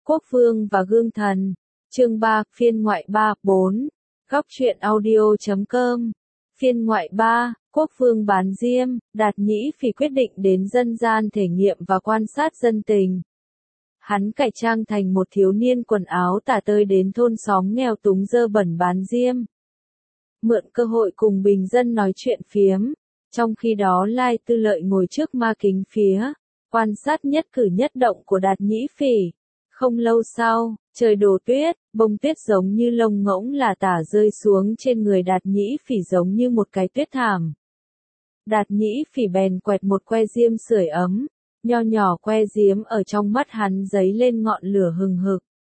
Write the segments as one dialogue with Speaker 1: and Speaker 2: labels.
Speaker 1: Quốc Vương và Gương Thần. Chương 3, phiên ngoại 3, 4. Góc truyện audio.com. Phiên ngoại 3, Quốc Vương bán diêm, Đạt Nhĩ Phỉ quyết định đến dân gian thể nghiệm và quan sát dân tình. Hắn cải trang thành một thiếu niên quần áo tả tơi đến thôn xóm nghèo túng dơ bẩn bán diêm. Mượn cơ hội cùng bình dân nói chuyện phiếm. Trong khi đó Lai Tư Lợi ngồi trước ma kính phía, quan sát nhất cử nhất động của Đạt Nhĩ Phỉ. Không lâu sau, trời đổ tuyết, bông tuyết giống như lông ngỗng là tả rơi xuống trên người Đạt Nhĩ Phỉ giống như một cái tuyết thảm. Đạt Nhĩ Phỉ bèn quẹt một que diêm sưởi ấm, nho nhỏ que diếm ở trong mắt hắn dấy lên ngọn lửa hừng hực.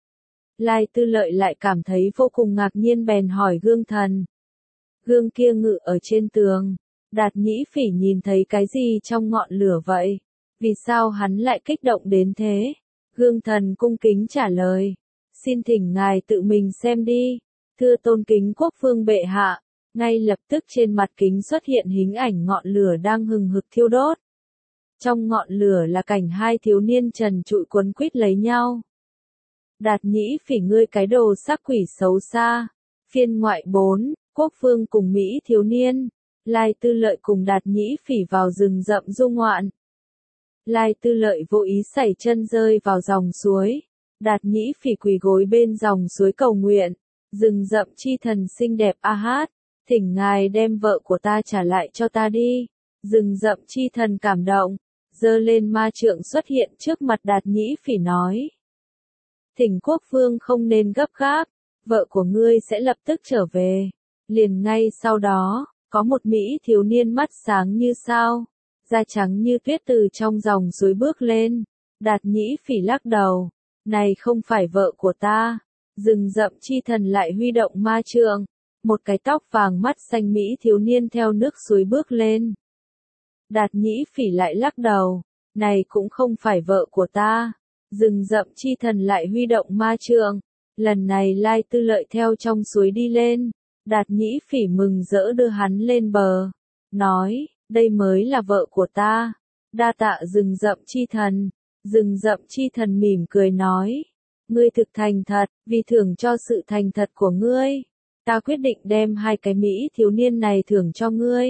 Speaker 1: Lai Tư Lợi lại cảm thấy vô cùng ngạc nhiên bèn hỏi Gương Thần. Gương kia ngự ở trên tường, Đạt Nhĩ Phỉ nhìn thấy cái gì trong ngọn lửa vậy? Vì sao hắn lại kích động đến thế? Gương Thần cung kính trả lời. Xin thỉnh ngài tự mình xem đi. Thưa tôn kính quốc vương bệ hạ. Ngay lập tức trên mặt kính xuất hiện hình ảnh ngọn lửa đang hừng hực thiêu đốt. Trong ngọn lửa là cảnh hai thiếu niên trần trụi quấn quýt lấy nhau. Đạt Nhĩ Phỉ ngươi cái đồ sắc quỷ xấu xa. Phiên ngoại 4, Quốc vương cùng Mỹ thiếu niên. Lai Tư Lợi cùng Đạt Nhĩ Phỉ vào rừng rậm du ngoạn. Lai Tư Lợi vô ý sẩy chân rơi vào dòng suối. Đạt Nhĩ Phỉ quỳ gối bên dòng suối cầu nguyện. Rừng rậm chi thần xinh đẹp a hát. Thỉnh ngài đem vợ của ta trả lại cho ta đi. Rừng rậm chi thần cảm động. Giơ lên ma trượng xuất hiện trước mặt Đạt Nhĩ Phỉ nói. Thỉnh quốc vương không nên gấp gáp. Vợ của ngươi sẽ lập tức trở về. Liền ngay sau đó, có một Mỹ thiếu niên mắt sáng như sao, da trắng như tuyết từ trong dòng suối bước lên. Đạt Nhĩ Phỉ lắc đầu. Này không phải vợ của ta. Rừng rậm chi thần lại huy động ma trượng. Một cái tóc vàng mắt xanh Mỹ thiếu niên theo nước suối bước lên. Đạt Nhĩ Phỉ lại lắc đầu. Này cũng không phải vợ của ta. Rừng rậm chi thần lại huy động ma trượng. Lần này Lai Tư Lợi theo trong suối đi lên. Đạt Nhĩ Phỉ mừng rỡ đưa hắn lên bờ. Nói, đây mới là vợ của ta. Đa tạ rừng rậm chi thần. Rừng rậm chi thần mỉm cười nói. Ngươi thực thành thật, vì thưởng cho sự thành thật của ngươi. Ta quyết định đem hai cái Mỹ thiếu niên này thưởng cho ngươi.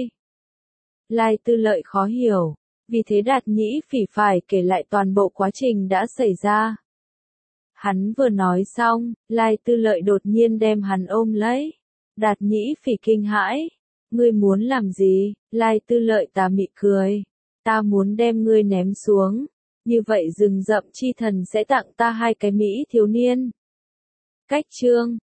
Speaker 1: Lai Tư Lợi khó hiểu. Vì thế Đạt Nhĩ Phỉ phải kể lại toàn bộ quá trình đã xảy ra. Hắn vừa nói xong, Lai Tư Lợi đột nhiên đem hắn ôm lấy. Đạt Nhĩ Phỉ kinh hãi. Ngươi muốn làm gì? Lai Tư Lợi tà mị cười. Ta muốn đem ngươi ném xuống. Như vậy rừng rậm chi thần sẽ tặng ta hai cái Mỹ thiếu niên. Cách chương